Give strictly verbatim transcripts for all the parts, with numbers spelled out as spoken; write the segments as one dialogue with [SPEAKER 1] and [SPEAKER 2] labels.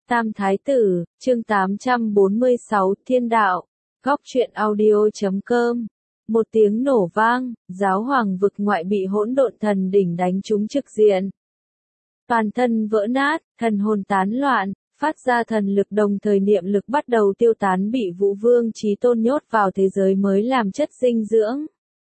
[SPEAKER 1] Tam Thái Tử, chương tám trăm bốn mươi sáu, Thiên Đạo, Góc truyện audio.com. Một tiếng nổ vang, giáo hoàng vực ngoại bị hỗn độn thần đỉnh đánh trúng trực diện. Toàn thân vỡ nát, thần hồn tán loạn, phát ra thần lực đồng thời niệm lực bắt đầu tiêu tán bị Vũ Vương Chí Tôn nhốt vào thế giới mới làm chất dinh dưỡng.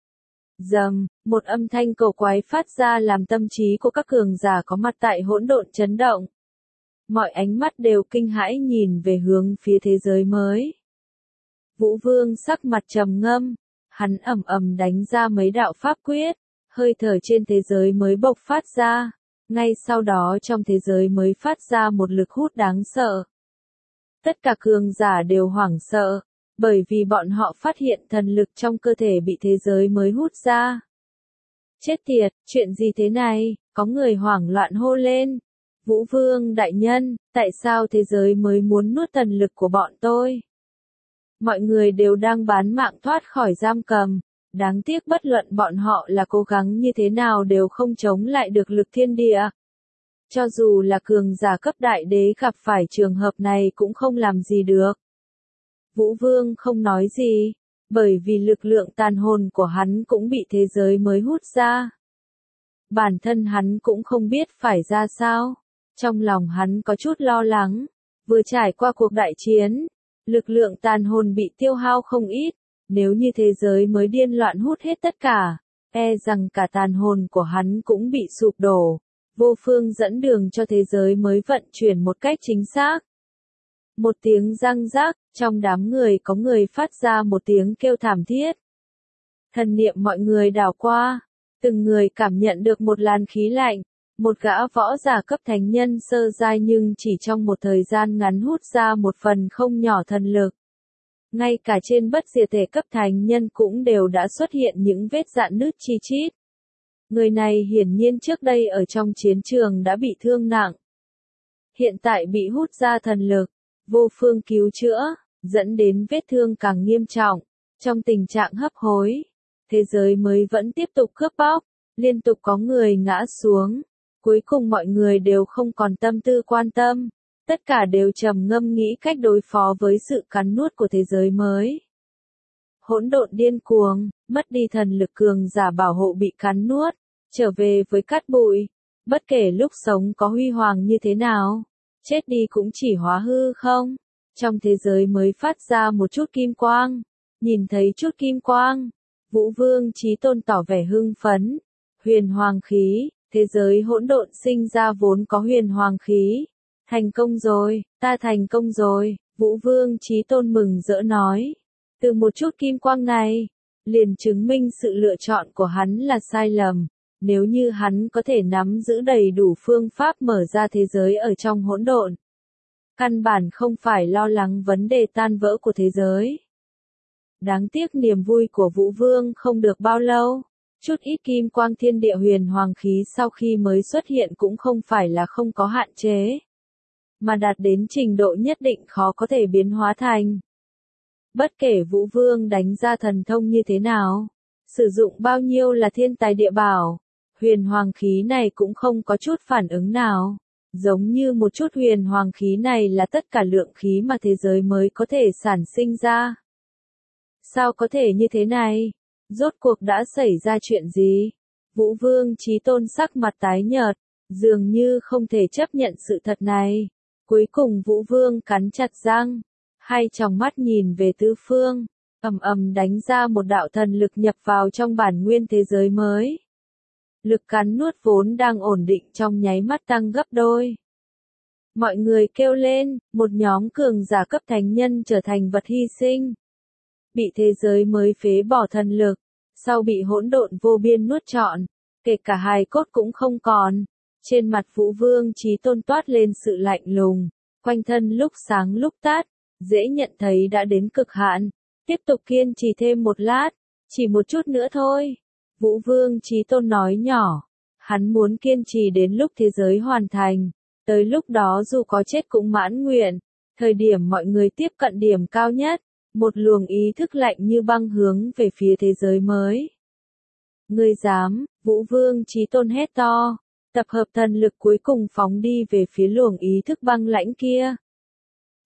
[SPEAKER 1] Rầm, một âm thanh cầu quái phát ra làm tâm trí của các cường giả có mặt tại hỗn độn chấn động. Mọi ánh mắt đều kinh hãi nhìn về hướng phía thế giới mới. Vũ Vương sắc mặt trầm ngâm, hắn ầm ầm đánh ra mấy đạo pháp quyết, hơi thở trên thế giới mới bộc phát ra, ngay sau đó trong thế giới mới phát ra một lực hút đáng sợ. Tất cả cường giả đều hoảng sợ, bởi vì bọn họ phát hiện thần lực trong cơ thể bị thế giới mới hút ra. Chết tiệt, chuyện gì thế này? Có người hoảng loạn hô lên. Vũ Vương đại nhân, tại sao thế giới mới muốn nuốt thần lực của bọn tôi? Mọi người đều đang bán mạng thoát khỏi giam cầm. Đáng tiếc bất luận bọn họ là cố gắng như thế nào đều không chống lại được lực thiên địa. Cho dù là cường giả cấp đại đế gặp phải trường hợp này cũng không làm gì được. Vũ Vương không nói gì, bởi vì lực lượng tàn hồn của hắn cũng bị thế giới mới hút ra. Bản thân hắn cũng không biết phải ra sao. Trong lòng hắn có chút lo lắng, vừa trải qua cuộc đại chiến, lực lượng tàn hồn bị tiêu hao không ít, nếu như thế giới mới điên loạn hút hết tất cả, e rằng cả tàn hồn của hắn cũng bị sụp đổ, vô phương dẫn đường cho thế giới mới vận chuyển một cách chính xác. Một tiếng răng rắc, trong đám người có người phát ra một tiếng kêu thảm thiết. Thần niệm mọi người đảo qua, từng người cảm nhận được một làn khí lạnh. Một gã võ giả cấp thánh nhân sơ giai nhưng chỉ trong một thời gian ngắn hút ra một phần không nhỏ thần lực. Ngay cả trên bất diệt thể cấp thánh nhân cũng đều đã xuất hiện những vết rạn nứt chi chít. Người này hiển nhiên trước đây ở trong chiến trường đã bị thương nặng. Hiện tại bị hút ra thần lực, vô phương cứu chữa, dẫn đến vết thương càng nghiêm trọng. Trong tình trạng hấp hối, thế giới mới vẫn tiếp tục cướp bóc, liên tục có người ngã xuống. Cuối cùng mọi người đều không còn tâm tư quan tâm, tất cả đều trầm ngâm nghĩ cách đối phó với sự cắn nuốt của thế giới mới. Hỗn độn điên cuồng, mất đi thần lực cường giả bảo hộ bị cắn nuốt, trở về với cát bụi, bất kể lúc sống có huy hoàng như thế nào, chết đi cũng chỉ hóa hư không. Trong thế giới mới phát ra một chút kim quang, nhìn thấy chút kim quang, Vũ Vương Chí Tôn tỏ vẻ hưng phấn, huyền hoàng khí. Thế giới hỗn độn sinh ra vốn có huyền hoàng khí. Thành công rồi, ta thành công rồi, Vũ Vương Chí Tôn mừng rỡ nói. Từ một chút kim quang này, liền chứng minh sự lựa chọn của hắn là sai lầm. Nếu như hắn có thể nắm giữ đầy đủ phương pháp mở ra thế giới ở trong hỗn độn, căn bản không phải lo lắng vấn đề tan vỡ của thế giới. Đáng tiếc niềm vui của Vũ Vương không được bao lâu. Chút ít kim quang thiên địa huyền hoàng khí sau khi mới xuất hiện cũng không phải là không có hạn chế, mà đạt đến trình độ nhất định khó có thể biến hóa thành. Bất kể Vũ Vương đánh ra thần thông như thế nào, sử dụng bao nhiêu là thiên tài địa bảo, huyền hoàng khí này cũng không có chút phản ứng nào. Giống như một chút huyền hoàng khí này là tất cả lượng khí mà thế giới mới có thể sản sinh ra. Sao có thể như thế này? Rốt cuộc đã xảy ra chuyện gì? Vũ Vương Chí Tôn sắc mặt tái nhợt, dường như không thể chấp nhận sự thật này. Cuối cùng Vũ Vương cắn chặt răng, hai tròng mắt nhìn về tứ phương, ầm ầm đánh ra một đạo thần lực nhập vào trong bản nguyên thế giới mới. Lực cắn nuốt vốn đang ổn định trong nháy mắt tăng gấp đôi. Mọi người kêu lên, một nhóm cường giả cấp thánh nhân trở thành vật hy sinh. Bị thế giới mới phế bỏ thần lực, sau bị hỗn độn vô biên nuốt trọn, kể cả hài cốt cũng không còn. Trên mặt Vũ Vương Chí Tôn toát lên sự lạnh lùng, quanh thân lúc sáng lúc tát, dễ nhận thấy đã đến cực hạn. Tiếp tục kiên trì thêm một lát, chỉ một chút nữa thôi. Vũ Vương Chí Tôn nói nhỏ, hắn muốn kiên trì đến lúc thế giới hoàn thành, tới lúc đó dù có chết cũng mãn nguyện. Thời điểm mọi người tiếp cận điểm cao nhất, một luồng ý thức lạnh như băng hướng về phía thế giới mới. Ngươi dám? Vũ Vương Chí Tôn hét to, tập hợp thần lực cuối cùng phóng đi về phía luồng ý thức băng lãnh kia.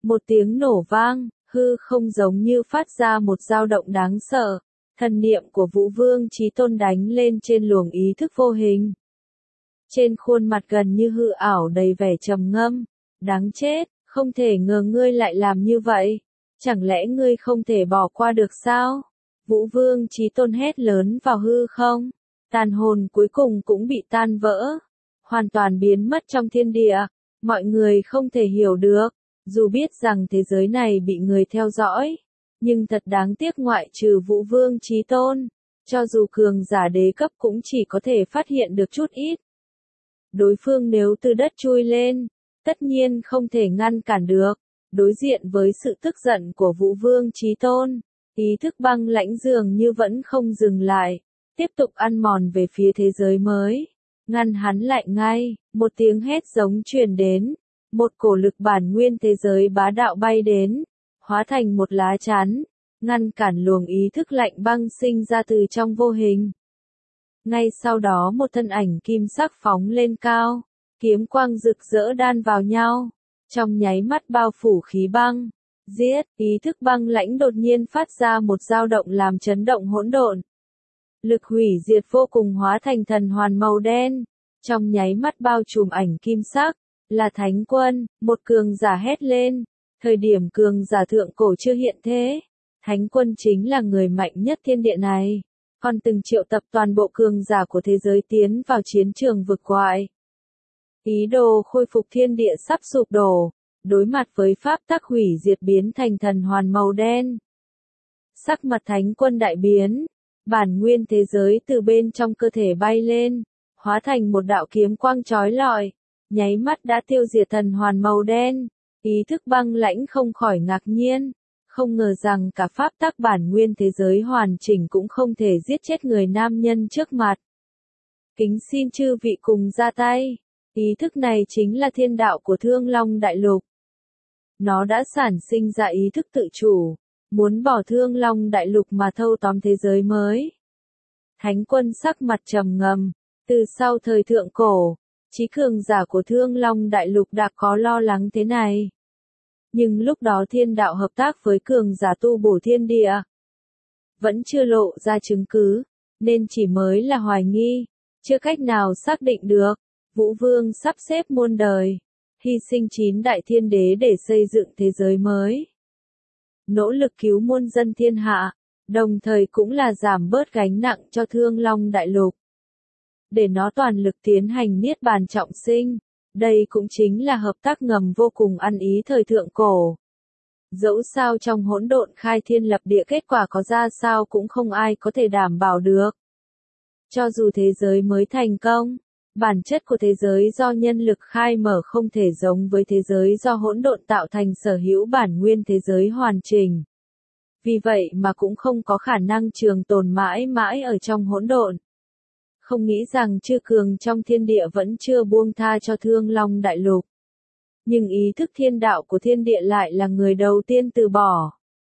[SPEAKER 1] Một tiếng nổ vang, hư không giống như phát ra một dao động đáng sợ. Thần niệm của Vũ Vương Chí Tôn đánh lên trên luồng ý thức vô hình. Trên khuôn mặt gần như hư ảo đầy vẻ trầm ngâm. Đáng chết, không thể ngờ ngươi lại làm như vậy. Chẳng lẽ ngươi không thể bỏ qua được sao? Vũ Vương Chí Tôn hét lớn vào hư không. Tàn hồn cuối cùng cũng bị tan vỡ. Hoàn toàn biến mất trong thiên địa. Mọi người không thể hiểu được. Dù biết rằng thế giới này bị người theo dõi. Nhưng thật đáng tiếc ngoại trừ Vũ Vương Chí Tôn. Cho dù cường giả đế cấp cũng chỉ có thể phát hiện được chút ít. Đối phương nếu từ đất chui lên, tất nhiên không thể ngăn cản được. Đối diện với sự tức giận của Vũ Vương Chí Tôn, ý thức băng lãnh dường như vẫn không dừng lại, tiếp tục ăn mòn về phía thế giới mới. Ngăn hắn lại ngay, một tiếng hét giống truyền đến, một cổ lực bản nguyên thế giới bá đạo bay đến, hóa thành một lá chắn, ngăn cản luồng ý thức lạnh băng sinh ra từ trong vô hình. Ngay sau đó một thân ảnh kim sắc phóng lên cao, kiếm quang rực rỡ đan vào nhau, trong nháy mắt bao phủ khí băng. Giết, ý thức băng lãnh đột nhiên phát ra một dao động làm chấn động hỗn độn. Lực hủy diệt vô cùng hóa thành thần hoàn màu đen, trong nháy mắt bao trùm ảnh kim sắc, là Thánh Quân, một cường giả hét lên. Thời điểm cường giả thượng cổ chưa hiện thế, Thánh Quân chính là người mạnh nhất thiên địa này, còn từng triệu tập toàn bộ cường giả của thế giới tiến vào chiến trường vực ngoại. Ý đồ khôi phục thiên địa sắp sụp đổ, đối mặt với pháp tắc hủy diệt biến thành thần hoàn màu đen. Sắc mặt Thánh Quân đại biến, bản nguyên thế giới từ bên trong cơ thể bay lên, hóa thành một đạo kiếm quang chói lọi, nháy mắt đã tiêu diệt thần hoàn màu đen. Ý thức băng lãnh không khỏi ngạc nhiên, không ngờ rằng cả pháp tắc bản nguyên thế giới hoàn chỉnh cũng không thể giết chết người nam nhân trước mặt. Kính xin chư vị cùng ra tay. Ý thức này chính là thiên đạo của Thương Long Đại Lục. Nó đã sản sinh ra ý thức tự chủ, muốn bỏ Thương Long Đại Lục mà thâu tóm thế giới mới. Thánh Quân sắc mặt trầm ngâm, từ sau thời thượng cổ, chí cường giả của Thương Long Đại Lục đã có lo lắng thế này. Nhưng lúc đó thiên đạo hợp tác với cường giả tu bổ thiên địa. Vẫn chưa lộ ra chứng cứ, nên chỉ mới là hoài nghi, chưa cách nào xác định được. Vũ Vương sắp xếp muôn đời, hy sinh chín đại thiên đế để xây dựng thế giới mới. Nỗ lực cứu muôn dân thiên hạ, đồng thời cũng là giảm bớt gánh nặng cho Thương Long Đại Lục. Để nó toàn lực tiến hành niết bàn trọng sinh, đây cũng chính là hợp tác ngầm vô cùng ăn ý thời thượng cổ. Dẫu sao trong hỗn độn khai thiên lập địa kết quả có ra sao cũng không ai có thể đảm bảo được. Cho dù thế giới mới thành công, bản chất của thế giới do nhân lực khai mở không thể giống với thế giới do hỗn độn tạo thành sở hữu bản nguyên thế giới hoàn chỉnh. Vì vậy mà cũng không có khả năng trường tồn mãi mãi ở trong hỗn độn. Không nghĩ rằng chư cường trong thiên địa vẫn chưa buông tha cho Thương Long Đại Lục. Nhưng ý thức thiên đạo của thiên địa lại là người đầu tiên từ bỏ.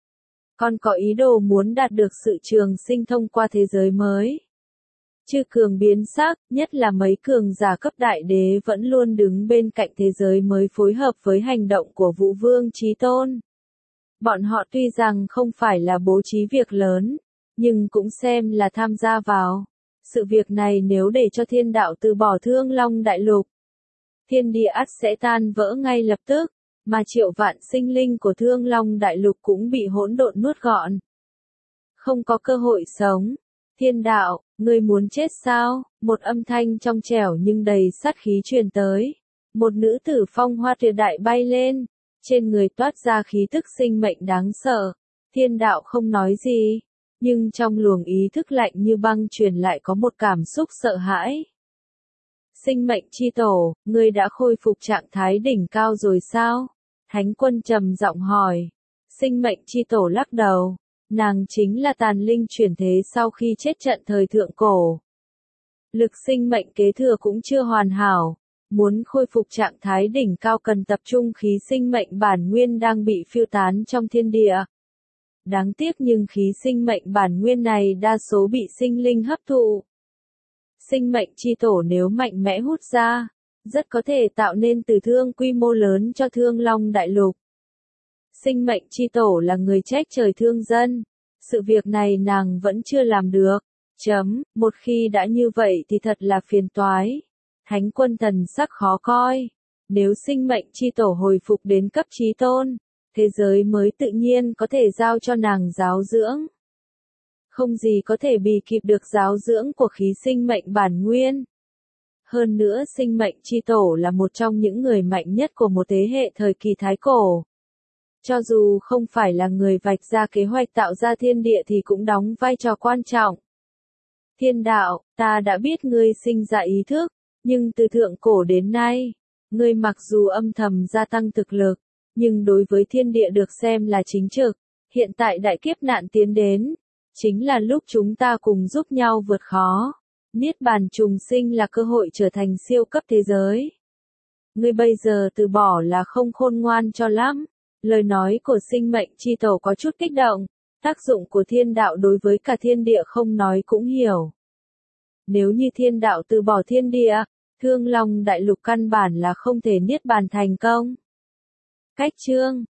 [SPEAKER 1] Còn có ý đồ muốn đạt được sự trường sinh thông qua thế giới mới. Chư cường biến sắc, nhất là mấy cường giả cấp đại đế vẫn luôn đứng bên cạnh thế giới mới phối hợp với hành động của Vũ Vương Chí Tôn. Bọn họ tuy rằng không phải là bố trí việc lớn, nhưng cũng xem là tham gia vào. Sự việc này nếu để cho thiên đạo từ bỏ Thương Long Đại Lục, thiên địa ắt sẽ tan vỡ ngay lập tức, mà triệu vạn sinh linh của Thương Long Đại Lục cũng bị hỗn độn nuốt gọn. Không có cơ hội sống. Thiên đạo, ngươi muốn chết sao? Một âm thanh trong trẻo nhưng đầy sát khí truyền tới. Một nữ tử phong hoa tuyệt đại bay lên, trên người toát ra khí tức sinh mệnh đáng sợ. Thiên đạo không nói gì, nhưng trong luồng ý thức lạnh như băng truyền lại có một cảm xúc sợ hãi. Sinh mệnh chi tổ, ngươi đã khôi phục trạng thái đỉnh cao rồi sao? Thánh Quân trầm giọng hỏi. Sinh mệnh chi tổ lắc đầu. Nàng chính là tàn linh chuyển thế sau khi chết trận thời thượng cổ. Lực sinh mệnh kế thừa cũng chưa hoàn hảo. Muốn khôi phục trạng thái đỉnh cao cần tập trung khí sinh mệnh bản nguyên đang bị phiêu tán trong thiên địa. Đáng tiếc nhưng khí sinh mệnh bản nguyên này đa số bị sinh linh hấp thụ. Sinh mệnh chi tổ nếu mạnh mẽ hút ra, rất có thể tạo nên tử thương quy mô lớn cho Thương Long Đại Lục. Sinh mệnh chi tổ là người trách trời thương dân. Sự việc này nàng vẫn chưa làm được. Chấm, một khi đã như vậy thì thật là phiền toái. Thánh quân thần sắc khó coi. Nếu sinh mệnh chi tổ hồi phục đến cấp chí tôn, thế giới mới tự nhiên có thể giao cho nàng giáo dưỡng. Không gì có thể bì kịp được giáo dưỡng của khí sinh mệnh bản nguyên. Hơn nữa sinh mệnh chi tổ là một trong những người mạnh nhất của một thế hệ thời kỳ Thái Cổ. Cho dù không phải là người vạch ra kế hoạch tạo ra thiên địa thì cũng đóng vai trò quan trọng. Thiên đạo, ta đã biết ngươi sinh ra ý thức, nhưng từ thượng cổ đến nay, ngươi mặc dù âm thầm gia tăng thực lực, nhưng đối với thiên địa được xem là chính trực. Hiện tại đại kiếp nạn tiến đến, chính là lúc chúng ta cùng giúp nhau vượt khó. Niết bàn trùng sinh là cơ hội trở thành siêu cấp thế giới. Ngươi bây giờ từ bỏ là không khôn ngoan cho lắm. Lời nói của sinh mệnh chi tổ có chút kích động. Tác dụng của thiên đạo đối với cả thiên địa không nói cũng hiểu. Nếu như thiên đạo từ bỏ thiên địa, Thương Long đại lục căn bản là không thể niết bàn thành công. Cách chương